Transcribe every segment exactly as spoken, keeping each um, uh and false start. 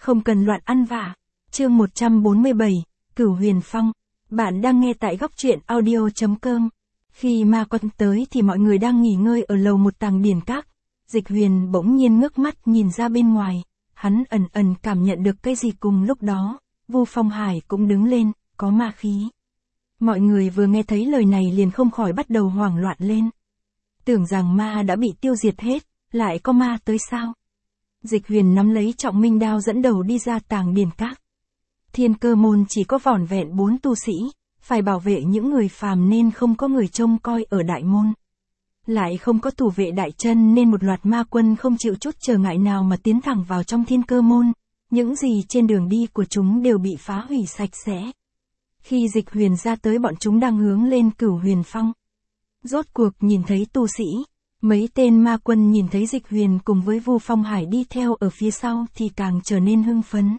Không cần loạn ăn vạ. Chương một trăm bốn mươi bảy, Cửu Huyền Phong. Bạn đang nghe tại góc truyện audio.com. Khi ma quân tới thì mọi người đang nghỉ ngơi ở lầu một tàng điển các. Dịch Huyền bỗng nhiên ngước mắt nhìn ra bên ngoài. Hắn ẩn ẩn cảm nhận được cái gì cùng lúc đó. Vu Phong Hải cũng đứng lên, có ma khí. Mọi người vừa nghe thấy lời này liền không khỏi bắt đầu hoảng loạn lên. Tưởng rằng ma đã bị tiêu diệt hết, lại có ma tới sao? Dịch Huyền nắm lấy Trọng Minh đao dẫn đầu đi ra tàng điển các. Thiên Cơ môn chỉ có vỏn vẹn bốn tu sĩ, phải bảo vệ những người phàm nên không có người trông coi ở đại môn. Lại không có thủ vệ đại chân nên một loạt ma quân không chịu chút trở ngại nào mà tiến thẳng vào trong Thiên Cơ môn. Những gì trên đường đi của chúng đều bị phá hủy sạch sẽ. Khi Dịch Huyền ra tới bọn chúng đang hướng lên Cửu Huyền Phong. Rốt cuộc nhìn thấy tu sĩ, mấy tên ma quân nhìn thấy Dịch Huyền cùng với Vu Phong Hải đi theo ở phía sau thì càng trở nên hưng phấn.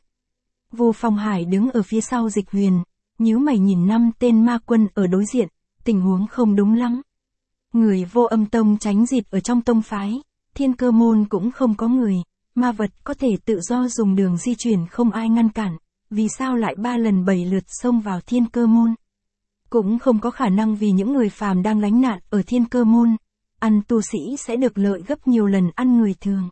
Vu Phong Hải đứng ở phía sau Dịch Huyền, nhíu mày nhìn năm tên ma quân ở đối diện, tình huống không đúng lắm. Người Vô Âm tông tránh dịp ở trong tông phái, Thiên Cơ môn cũng không có người, ma vật có thể tự do dùng đường di chuyển không ai ngăn cản, vì sao lại ba lần bảy lượt xông vào Thiên Cơ môn? Cũng không có khả năng vì những người phàm đang lánh nạn ở Thiên Cơ môn, ăn tu sĩ sẽ được lợi gấp nhiều lần ăn người thường.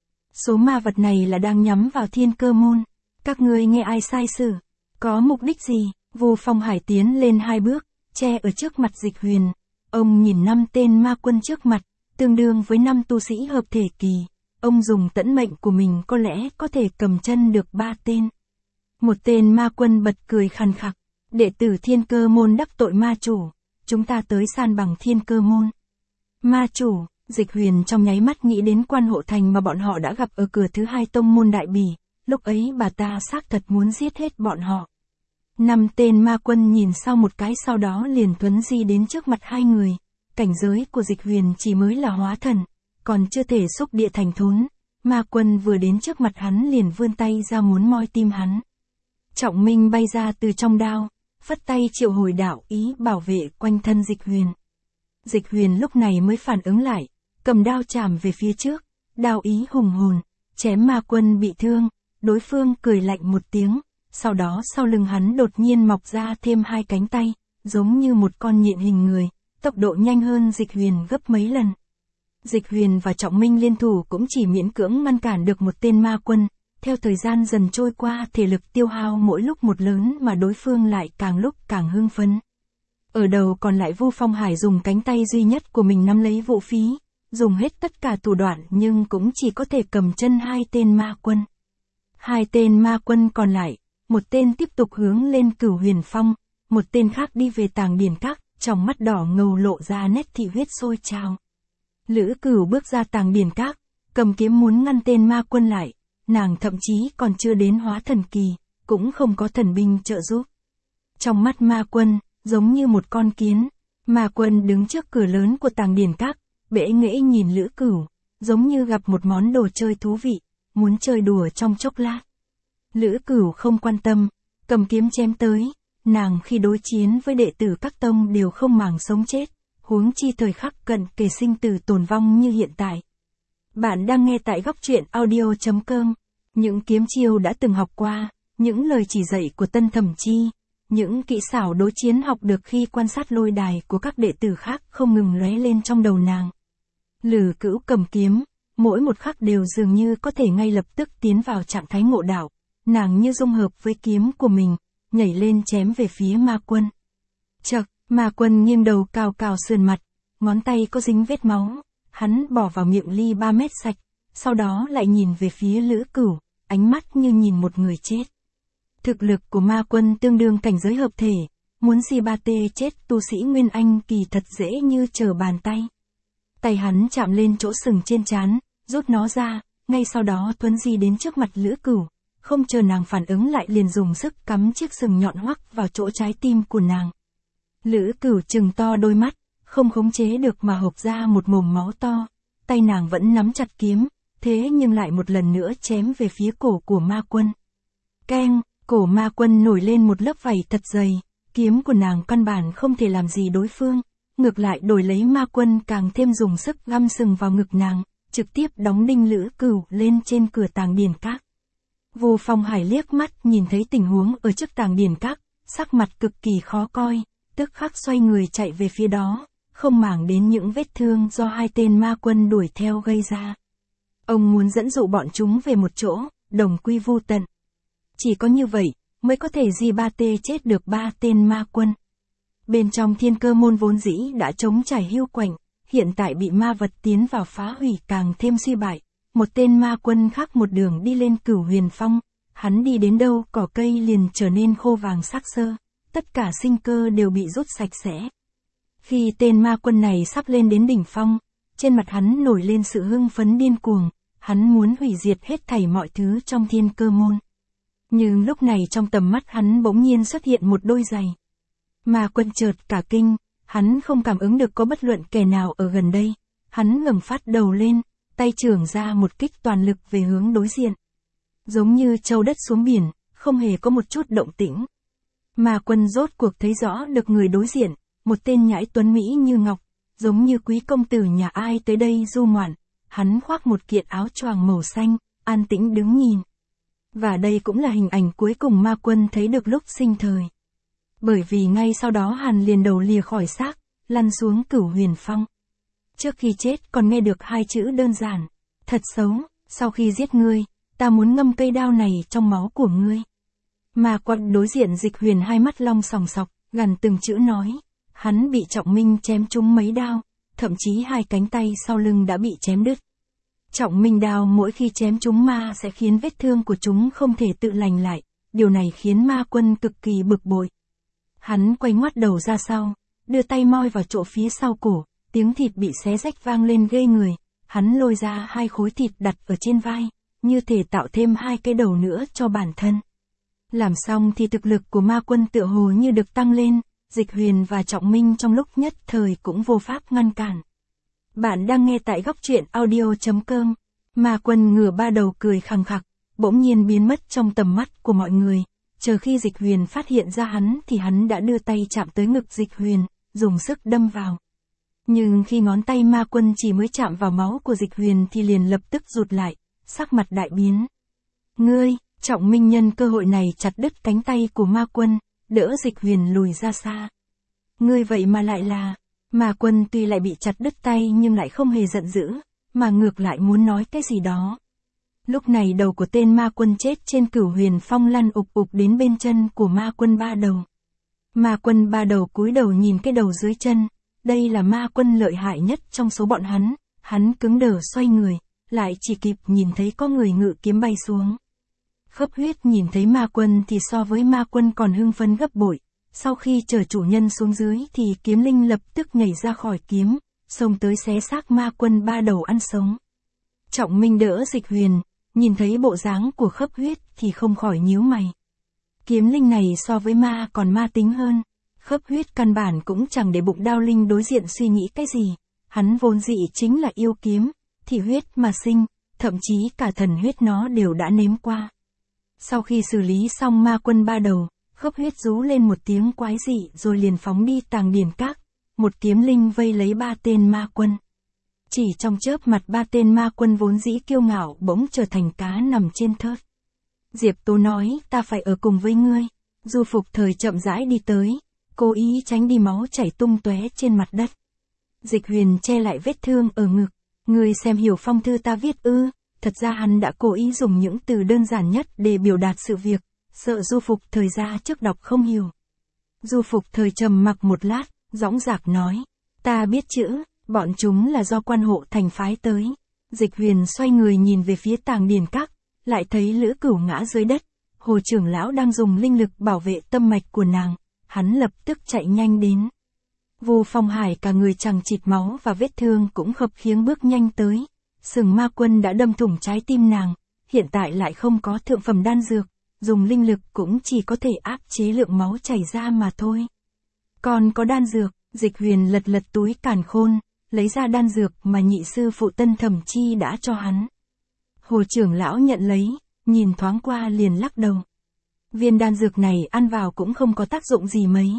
Số ma vật này là đang nhắm vào Thiên Cơ môn. Các ngươi nghe ai sai sử? Có mục đích gì? Vu Phong Hải tiến lên hai bước, che ở trước mặt Dịch Huyền. Ông nhìn năm tên ma quân trước mặt, tương đương với năm tu sĩ hợp thể kỳ. Ông dùng tẫn mệnh của mình có lẽ có thể cầm chân được ba tên. Một tên ma quân bật cười khàn khặc. Đệ tử Thiên Cơ môn đắc tội ma chủ. Chúng ta tới san bằng Thiên Cơ môn. Ma chủ, Dịch Huyền trong nháy mắt nghĩ đến Quan Hộ Thành mà bọn họ đã gặp ở cửa thứ hai tông môn Đại Bỉ. Lúc ấy bà ta xác thật muốn giết hết bọn họ. Năm tên ma quân nhìn sau một cái sau đó liền thuấn di đến trước mặt hai người. Cảnh giới của Dịch Huyền chỉ mới là hóa thần, còn chưa thể xúc địa thành thốn. Ma quân vừa đến trước mặt hắn liền vươn tay ra muốn moi tim hắn. Trọng Minh bay ra từ trong đao, phất tay triệu hồi đạo ý bảo vệ quanh thân Dịch Huyền. Dịch Huyền lúc này mới phản ứng lại, cầm đao chạm về phía trước, đao ý hùng hồn, chém ma quân bị thương. Đối phương cười lạnh một tiếng, sau đó sau lưng hắn đột nhiên mọc ra thêm hai cánh tay, giống như một con nhện hình người, tốc độ nhanh hơn Dịch Huyền gấp mấy lần. Dịch Huyền và Trọng Minh liên thủ cũng chỉ miễn cưỡng ngăn cản được một tên ma quân, theo thời gian dần trôi qua thể lực tiêu hao mỗi lúc một lớn mà đối phương lại càng lúc càng hưng phấn. Ở đầu còn lại Vu Phong Hải dùng cánh tay duy nhất của mình nắm lấy vũ khí, dùng hết tất cả thủ đoạn nhưng cũng chỉ có thể cầm chân hai tên ma quân. Hai tên ma quân còn lại, một tên tiếp tục hướng lên Cửu Huyền Phong, một tên khác đi về tàng điển các, trong mắt đỏ ngầu lộ ra nét thị huyết sôi trào. Lữ Cửu bước ra tàng điển các, cầm kiếm muốn ngăn tên ma quân lại, nàng thậm chí còn chưa đến hóa thần kỳ, cũng không có thần binh trợ giúp. Trong mắt ma quân, giống như một con kiến, ma quân đứng trước cửa lớn của tàng điển các, bẽ nghễ nhìn Lữ Cửu, giống như gặp một món đồ chơi thú vị. Muốn chơi đùa trong chốc lát. Lữ Cửu không quan tâm, cầm kiếm chém tới, nàng khi đối chiến với đệ tử các tông đều không màng sống chết, huống chi thời khắc cận kề sinh tử tồn vong như hiện tại. Bạn đang nghe tại góc truyện audio.com, những kiếm chiêu đã từng học qua, những lời chỉ dạy của Tân Thẩm Chi, những kỹ xảo đối chiến học được khi quan sát lôi đài của các đệ tử khác không ngừng lóe lên trong đầu nàng. Lữ Cửu cầm kiếm. Mỗi một khắc đều dường như có thể ngay lập tức tiến vào trạng thái ngộ đạo, nàng như dung hợp với kiếm của mình, nhảy lên chém về phía ma quân. Chậc, ma quân nghiêng đầu cào cào sườn mặt, ngón tay có dính vết máu, hắn bỏ vào miệng ly ba mét sạch, sau đó lại nhìn về phía Lữ Cửu, ánh mắt như nhìn một người chết. Thực lực của ma quân tương đương cảnh giới hợp thể, muốn si ba tê chết tu sĩ Nguyên Anh kỳ thật dễ như trở bàn tay. Tay hắn chạm lên chỗ sừng trên trán, rút nó ra, ngay sau đó thuấn di đến trước mặt Lữ Cửu, không chờ nàng phản ứng lại liền dùng sức cắm chiếc sừng nhọn hoắc vào chỗ trái tim của nàng. Lữ Cửu trừng to đôi mắt, không khống chế được mà hộc ra một mồm máu to, tay nàng vẫn nắm chặt kiếm, thế nhưng lại một lần nữa chém về phía cổ của ma quân. Keng, cổ ma quân nổi lên một lớp vảy thật dày, kiếm của nàng căn bản không thể làm gì đối phương. Ngược lại đổi lấy ma quân càng thêm dùng sức găm sừng vào ngực nàng, trực tiếp đóng đinh Lữ Cửu lên trên cửa tàng điển các. Vu Phong Hải liếc mắt nhìn thấy tình huống ở trước tàng điển các, sắc mặt cực kỳ khó coi, tức khắc xoay người chạy về phía đó, không màng đến những vết thương do hai tên ma quân đuổi theo gây ra. Ông muốn dẫn dụ bọn chúng về một chỗ, đồng quy vu tận. Chỉ có như vậy, mới có thể di ba tê chết được ba tên ma quân. Bên trong thiên cơ môn vốn dĩ đã trống trải hiu quạnh, hiện tại bị ma vật tiến vào phá hủy càng thêm suy bại. Một tên ma quân khác một đường đi lên Cửu Huyền Phong, hắn đi đến đâu cỏ cây liền trở nên khô vàng xác xơ, tất cả sinh cơ đều bị rút sạch sẽ. Khi tên ma quân này sắp lên đến đỉnh phong, trên mặt hắn nổi lên sự hưng phấn điên cuồng, hắn muốn hủy diệt hết thảy mọi thứ trong thiên cơ môn. Nhưng lúc này trong tầm mắt hắn bỗng nhiên xuất hiện một đôi giày. Ma quân chợt cả kinh, hắn không cảm ứng được có bất luận kẻ nào ở gần đây, hắn ngẩng phát đầu lên, tay chưởng ra một kích toàn lực về hướng đối diện. Giống như châu đất xuống biển, không hề có một chút động tĩnh. Ma quân rốt cuộc thấy rõ được người đối diện, một tên nhãi tuấn mỹ như ngọc, giống như quý công tử nhà ai tới đây du ngoạn, hắn khoác một kiện áo choàng màu xanh, an tĩnh đứng nhìn. Và đây cũng là hình ảnh cuối cùng ma quân thấy được lúc sinh thời. Bởi vì ngay sau đó hắn liền đầu lìa khỏi xác, lăn xuống Cửu Huyền Phong. Trước khi chết còn nghe được hai chữ đơn giản, thật xấu, sau khi giết ngươi, ta muốn ngâm cây đao này trong máu của ngươi. Ma quân đối diện Dịch Huyền hai mắt long sòng sọc, gằn từng chữ nói, hắn bị Trọng Minh chém trúng mấy đao, thậm chí hai cánh tay sau lưng đã bị chém đứt. Trọng Minh đao mỗi khi chém chúng ma sẽ khiến vết thương của chúng không thể tự lành lại, điều này khiến ma quân cực kỳ bực bội. Hắn quay ngoắt đầu ra sau, đưa tay moi vào chỗ phía sau cổ, tiếng thịt bị xé rách vang lên ghê người, hắn lôi ra hai khối thịt đặt ở trên vai, như thể tạo thêm hai cái đầu nữa cho bản thân. Làm xong thì thực lực của ma quân tựa hồ như được tăng lên, Dịch Huyền và Trọng Minh trong lúc nhất thời cũng vô pháp ngăn cản. Bạn đang nghe tại góc truyện audio chấm com. Ma quân ngửa ba đầu cười khằng khặc, bỗng nhiên biến mất trong tầm mắt của mọi người. Chờ khi Dịch Huyền phát hiện ra hắn thì hắn đã đưa tay chạm tới ngực Dịch Huyền, dùng sức đâm vào. Nhưng khi ngón tay ma quân chỉ mới chạm vào máu của Dịch Huyền thì liền lập tức rụt lại, sắc mặt đại biến. Ngươi, Trọng Minh nhân cơ hội này chặt đứt cánh tay của ma quân, đỡ Dịch Huyền lùi ra xa. Ngươi vậy mà lại là... Ma quân tuy lại bị chặt đứt tay nhưng lại không hề giận dữ, mà ngược lại muốn nói cái gì đó. Lúc này đầu của tên ma quân chết trên Cửu Huyền Phong lăn ục ục đến bên chân của ma quân ba đầu. Ma quân ba đầu cúi đầu nhìn cái đầu dưới chân, đây là ma quân lợi hại nhất trong số bọn hắn, hắn cứng đờ xoay người, lại chỉ kịp nhìn thấy có người ngự kiếm bay xuống. Khớp Huyết nhìn thấy ma quân thì so với ma quân còn hưng phấn gấp bội. Sau khi chở chủ nhân xuống dưới thì kiếm linh lập tức nhảy ra khỏi kiếm, xông tới xé xác ma quân ba đầu ăn sống. Trọng Minh đỡ Dịch Huyền, nhìn thấy bộ dáng của Khớp Huyết thì không khỏi nhíu mày. Kiếm linh này so với ma còn ma tính hơn, Khớp Huyết căn bản cũng chẳng để bụng đao linh đối diện suy nghĩ cái gì, hắn vốn dĩ chính là yêu kiếm, thì huyết mà sinh, thậm chí cả thần huyết nó đều đã nếm qua. Sau khi xử lý xong ma quân ba đầu, Khớp Huyết rú lên một tiếng quái dị rồi liền phóng đi tàng điển các, một kiếm linh vây lấy ba tên ma quân. Chỉ trong chớp mặt ba tên ma quân vốn dĩ kiêu ngạo bỗng trở thành cá nằm trên thớt. Diệp Tố nói, ta phải ở cùng với ngươi. Du Phục Thời chậm rãi đi tới, cố ý tránh đi máu chảy tung tóe trên mặt đất. Dịch Huyền che lại vết thương ở ngực, ngươi xem hiểu phong thư ta viết ư? Thật ra hắn đã cố ý dùng những từ đơn giản nhất để biểu đạt sự việc, sợ Du Phục Thời ra trước đọc không hiểu. Du Phục Thời trầm mặc một lát, dõng dạc nói, ta biết chữ, bọn chúng là do quan hộ thành phái tới. Dịch Huyền xoay người nhìn về phía tàng điển các, lại thấy Lữ Cửu ngã dưới đất, Hồ trưởng lão đang dùng linh lực bảo vệ tâm mạch của nàng, hắn lập tức chạy nhanh đến. Vu Phong Hải cả người chằng chịt máu và vết thương cũng khập khiễng bước nhanh tới. Sừng ma quân đã đâm thủng trái tim nàng, hiện tại lại không có thượng phẩm đan dược, dùng linh lực cũng chỉ có thể áp chế lượng máu chảy ra mà thôi. Còn có đan dược, Dịch Huyền lật lật túi càn khôn, lấy ra đan dược mà nhị sư phụ Tân Thẩm Chi đã cho hắn. Hồ trưởng lão nhận lấy, nhìn thoáng qua liền lắc đầu. Viên đan dược này ăn vào cũng không có tác dụng gì mấy.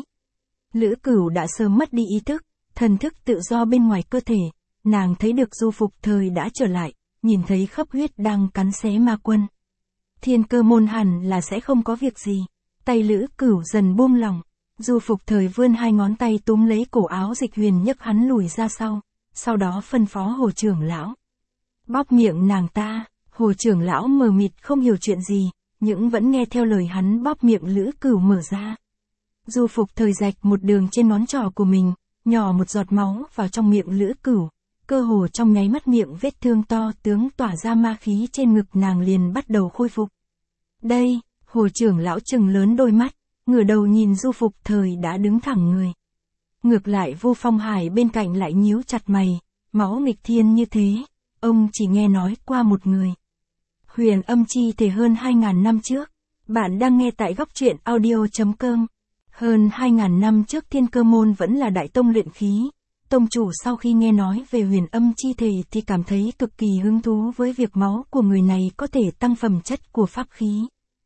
Lữ Cửu đã sớm mất đi ý thức, thần thức tự do bên ngoài cơ thể, nàng thấy được Du Phục Thời đã trở lại, nhìn thấy Khớp Huyết đang cắn xé ma quân. Thiên Cơ Môn hẳn là sẽ không có việc gì. Tay Lữ Cửu dần buông lỏng. Du Phục Thời vươn hai ngón tay túm lấy cổ áo Dịch Huyền nhấc hắn lùi ra sau. Sau đó phân phó Hồ trưởng lão. Bóp miệng nàng ta. Hồ trưởng lão mờ mịt không hiểu chuyện gì, nhưng vẫn nghe theo lời hắn bóp miệng Lữ Cửu mở ra. Du Phục Thời rạch một đường trên ngón trỏ của mình, nhỏ một giọt máu vào trong miệng Lữ Cửu. Cơ hồ trong nháy mắt miệng vết thương to tướng tỏa ra ma khí trên ngực nàng liền bắt đầu khôi phục. Đây, Hồ trưởng lão trừng lớn đôi mắt, ngửa đầu nhìn Du Phục Thời đã đứng thẳng người. Ngược lại Vu Phong Hải bên cạnh lại nhíu chặt mày, máu nghịch thiên như thế, ông chỉ nghe nói qua một người. Huyền Âm chi thể hơn hai ngàn năm trước, bạn đang nghe tại góc truyện audio chấm com. Hơn hai ngàn năm trước Thiên Cơ Môn vẫn là đại tông luyện khí. Tông chủ sau khi nghe nói về huyền âm chi thể thì cảm thấy cực kỳ hứng thú với việc máu của người này có thể tăng phẩm chất của pháp khí.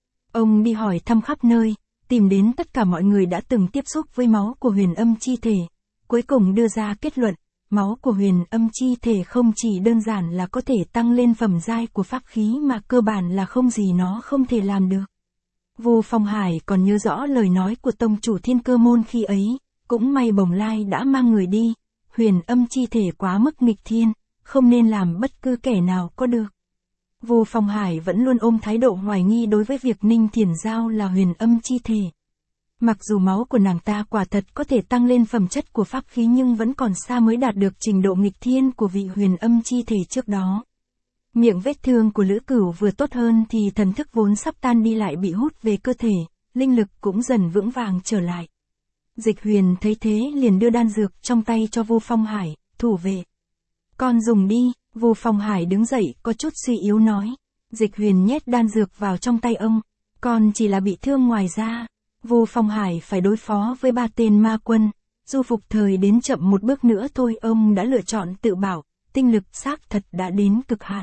Ông đi hỏi thăm khắp nơi, tìm đến tất cả mọi người đã từng tiếp xúc với máu của huyền âm chi thể. Cuối cùng đưa ra kết luận, máu của huyền âm chi thể không chỉ đơn giản là có thể tăng lên phẩm giai của pháp khí mà cơ bản là không gì nó không thể làm được. Vu Phong Hải còn nhớ rõ lời nói của tông chủ Thiên Cơ Môn khi ấy, cũng may Bồng Lai đã mang người đi. Huyền âm chi thể quá mức nghịch thiên, không nên làm bất cứ kẻ nào có được. Vu Phong Hải vẫn luôn ôm thái độ hoài nghi đối với việc Ninh Thiển Giao là huyền âm chi thể. Mặc dù máu của nàng ta quả thật có thể tăng lên phẩm chất của pháp khí nhưng vẫn còn xa mới đạt được trình độ nghịch thiên của vị huyền âm chi thể trước đó. Miệng vết thương của Lữ Cửu vừa tốt hơn thì thần thức vốn sắp tan đi lại bị hút về cơ thể, linh lực cũng dần vững vàng trở lại. Dịch Huyền thấy thế liền đưa đan dược trong tay cho Vu Phong Hải, thủ về. Con dùng đi, Vu Phong Hải đứng dậy có chút suy yếu nói. Dịch Huyền nhét đan dược vào trong tay ông, con chỉ là bị thương ngoài da. Vu Phong Hải phải đối phó với ba tên ma quân, Du Phục Thời đến chậm một bước nữa thôi ông đã lựa chọn tự bảo, tinh lực xác thật đã đến cực hạn.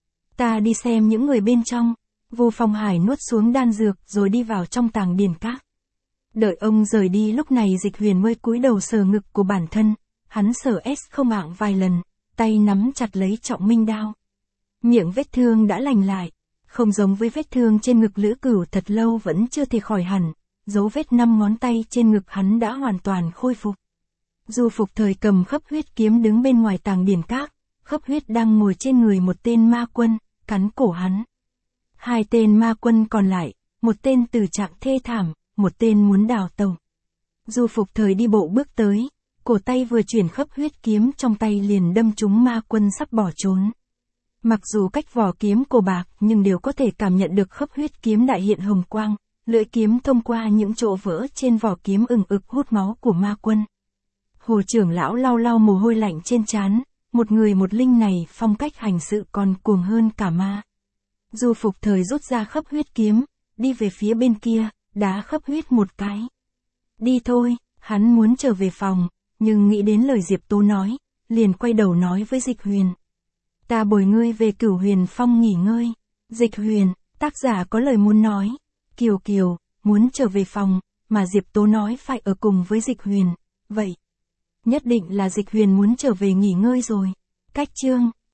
Ta đi xem những người bên trong. Vu Phong Hải nuốt xuống đan dược rồi đi vào trong tàng điền các. Đợi ông rời đi lúc này Dịch Huyền mới cúi đầu sờ ngực của bản thân, hắn sờ ép không ạng vài lần, tay nắm chặt lấy trọng minh đao. Miệng vết thương đã lành lại, không giống với vết thương trên ngực Lữ Cửu thật lâu vẫn chưa thể khỏi hẳn, dấu vết năm ngón tay trên ngực hắn đã hoàn toàn khôi phục. Du Phục Thời cầm khấp huyết kiếm đứng bên ngoài tàng điền các, khấp huyết đang ngồi trên người một tên ma quân, cắn cổ hắn. Hai tên ma quân còn lại, một tên từ trạng thê thảm, một tên muốn đào tẩu. Du Phục Thời đi bộ bước tới, cổ tay vừa chuyển khấp huyết kiếm trong tay liền đâm trúng ma quân sắp bỏ trốn. Mặc dù cách vỏ kiếm cổ bạc nhưng đều có thể cảm nhận được khấp huyết kiếm đại hiện hồng quang, lưỡi kiếm thông qua những chỗ vỡ trên vỏ kiếm ừng ực hút máu của ma quân. Hồ trưởng lão lau lau mồ hôi lạnh trên trán, một người một linh này phong cách hành sự còn cuồng hơn cả ma. Du Phục Thời rút ra khấp huyết kiếm, đi về phía bên kia, đá khấp huyết một cái. Đi thôi, hắn muốn trở về phòng, nhưng nghĩ đến lời Diệp Tố nói, liền quay đầu nói với Dịch Huyền. Ta bồi ngươi về Cửu Huyền Phong nghỉ ngơi. Dịch Huyền, tác giả có lời muốn nói. Kiều Kiều, muốn trở về phòng, mà Diệp Tố nói phải ở cùng với Dịch Huyền. Vậy, nhất định là Dịch Huyền muốn trở về nghỉ ngơi rồi. Cách chương.